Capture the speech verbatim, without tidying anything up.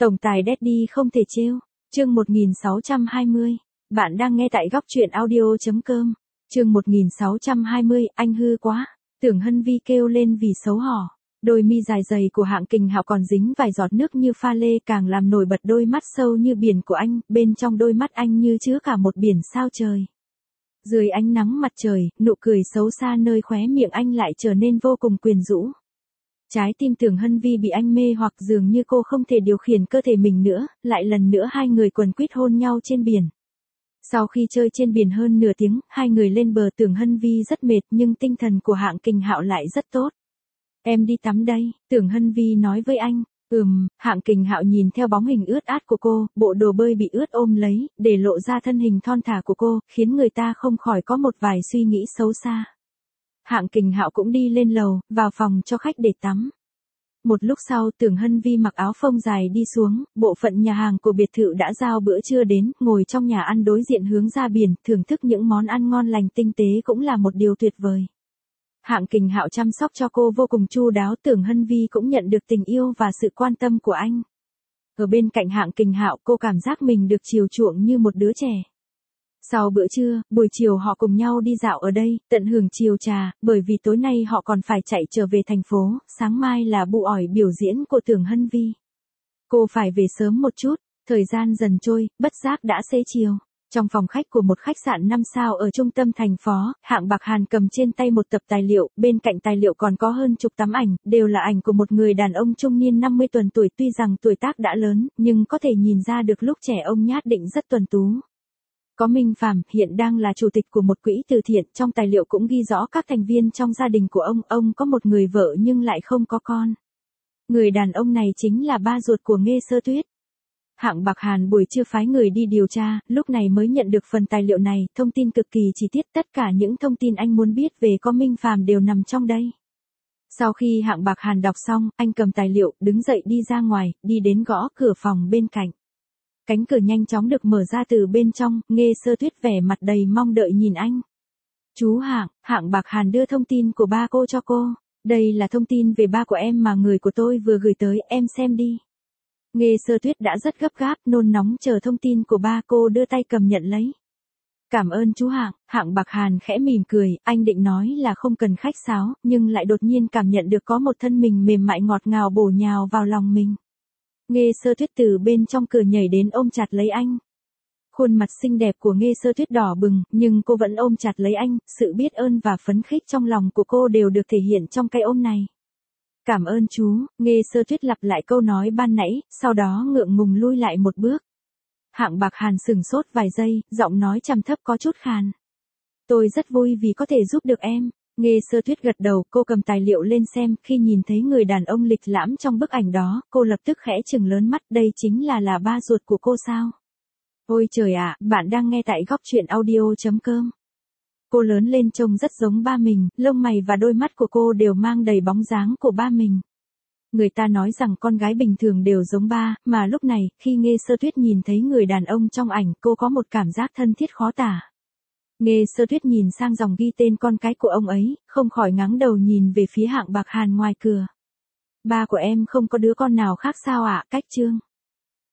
Tổng tài Daddy không thể trêu. Chương một nghìn sáu trăm hai mươi. Bạn đang nghe tại góc truyện audio chấm com. Chương một nghìn sáu trăm hai mươi, anh hư quá. Tưởng Hân Vi kêu lên vì xấu hổ. Đôi mi dài dày của Hạng Kình Hạo còn dính vài giọt nước như pha lê càng làm nổi bật đôi mắt sâu như biển của anh, bên trong đôi mắt anh như chứa cả một biển sao trời. Dưới ánh nắng mặt trời, nụ cười xấu xa nơi khóe miệng anh lại trở nên vô cùng quyến rũ. Trái tim Tưởng Hân Vi bị anh mê hoặc dường như cô không thể điều khiển cơ thể mình nữa, lại lần nữa hai người quần quýt hôn nhau trên biển. Sau khi chơi trên biển hơn nửa tiếng, hai người lên bờ. Tưởng Hân Vi rất mệt nhưng tinh thần của Hạng Kình Hạo lại rất tốt. Em đi tắm đây, Tưởng Hân Vi nói với anh. Ừm, Hạng Kình Hạo nhìn theo bóng hình ướt át của cô, bộ đồ bơi bị ướt ôm lấy, để lộ ra thân hình thon thả của cô, khiến người ta không khỏi có một vài suy nghĩ xấu xa. Hạng Kình Hạo cũng đi lên lầu, vào phòng cho khách để tắm. Một lúc sau, Tưởng Hân Vi mặc áo phông dài đi xuống, bộ phận nhà hàng của biệt thự đã giao bữa trưa đến, ngồi trong nhà ăn đối diện hướng ra biển, thưởng thức những món ăn ngon lành tinh tế cũng là một điều tuyệt vời. Hạng Kình Hạo chăm sóc cho cô vô cùng chu đáo, Tưởng Hân Vi cũng nhận được tình yêu và sự quan tâm của anh. Ở bên cạnh Hạng Kình Hạo, cô cảm giác mình được chiều chuộng như một đứa trẻ. Sau bữa trưa, buổi chiều họ cùng nhau đi dạo ở đây, tận hưởng chiều trà, bởi vì tối nay họ còn phải chạy trở về thành phố, sáng mai là bu ỏi biểu diễn của Tưởng Hân Vi. Cô phải về sớm một chút, thời gian dần trôi, bất giác đã xế chiều. Trong phòng khách của một khách sạn năm sao ở trung tâm thành phố, Hạng Bạc Hàn cầm trên tay một tập tài liệu, bên cạnh tài liệu còn có hơn chục tấm ảnh, đều là ảnh của một người đàn ông trung niên năm mươi tuần tuổi, tuy rằng tuổi tác đã lớn, nhưng có thể nhìn ra được lúc trẻ ông nhát định rất tuấn tú. Có Minh Phàm, hiện đang là chủ tịch của một quỹ từ thiện, trong tài liệu cũng ghi rõ các thành viên trong gia đình của ông, ông có một người vợ nhưng lại không có con. Người đàn ông này chính là ba ruột của Nghê Sơ Tuyết. Hạng Bạc Hàn buổi trưa phái người đi điều tra, lúc này mới nhận được phần tài liệu này, thông tin cực kỳ chi tiết, tất cả những thông tin anh muốn biết về có Minh Phàm đều nằm trong đây. Sau khi Hạng Bạc Hàn đọc xong, anh cầm tài liệu, đứng dậy đi ra ngoài, đi đến gõ cửa phòng bên cạnh. Cánh cửa nhanh chóng được mở ra từ bên trong, Nghê Sơ Tuyết vẻ mặt đầy mong đợi nhìn anh. Chú Hạng, Hạng Bạc Hàn đưa thông tin của ba cô cho cô. Đây là thông tin về ba của em mà người của tôi vừa gửi tới, em xem đi. Nghê Sơ Tuyết đã rất gấp gáp, nôn nóng chờ thông tin của ba cô, đưa tay cầm nhận lấy. Cảm ơn chú Hạng, Hạng Bạc Hàn khẽ mỉm cười, anh định nói là không cần khách sáo, nhưng lại đột nhiên cảm nhận được có một thân mình mềm mại ngọt ngào bổ nhào vào lòng mình. Nghê Sơ Tuyết từ bên trong cửa nhảy đến ôm chặt lấy anh. Khuôn mặt xinh đẹp của Nghê Sơ Tuyết đỏ bừng, nhưng cô vẫn ôm chặt lấy anh, sự biết ơn và phấn khích trong lòng của cô đều được thể hiện trong cái ôm này. Cảm ơn chú, Nghê Sơ Tuyết lặp lại câu nói ban nãy, sau đó ngượng ngùng lui lại một bước. Hạng Bạc Hàn sừng sốt vài giây, giọng nói trầm thấp có chút khàn. Tôi rất vui vì có thể giúp được em. Nghê Sơ Tuyết gật đầu, cô cầm tài liệu lên xem, khi nhìn thấy người đàn ông lịch lãm trong bức ảnh đó, cô lập tức khẽ trừng lớn mắt, đây chính là là ba ruột của cô sao? Ôi trời ạ, bạn đang nghe tại góc truyện audio chấm com. Cô lớn lên trông rất giống ba mình, lông mày và đôi mắt của cô đều mang đầy bóng dáng của ba mình. Người ta nói rằng con gái bình thường đều giống ba, mà lúc này, khi Nghê Sơ Tuyết nhìn thấy người đàn ông trong ảnh, cô có một cảm giác thân thiết khó tả. Nghê Sơ Tuyết nhìn sang dòng ghi tên con cái của ông ấy, không khỏi ngáng đầu nhìn về phía Hạng Bạc Hàn ngoài cửa. Ba của em không có đứa con nào khác sao ạ? Cách Trương.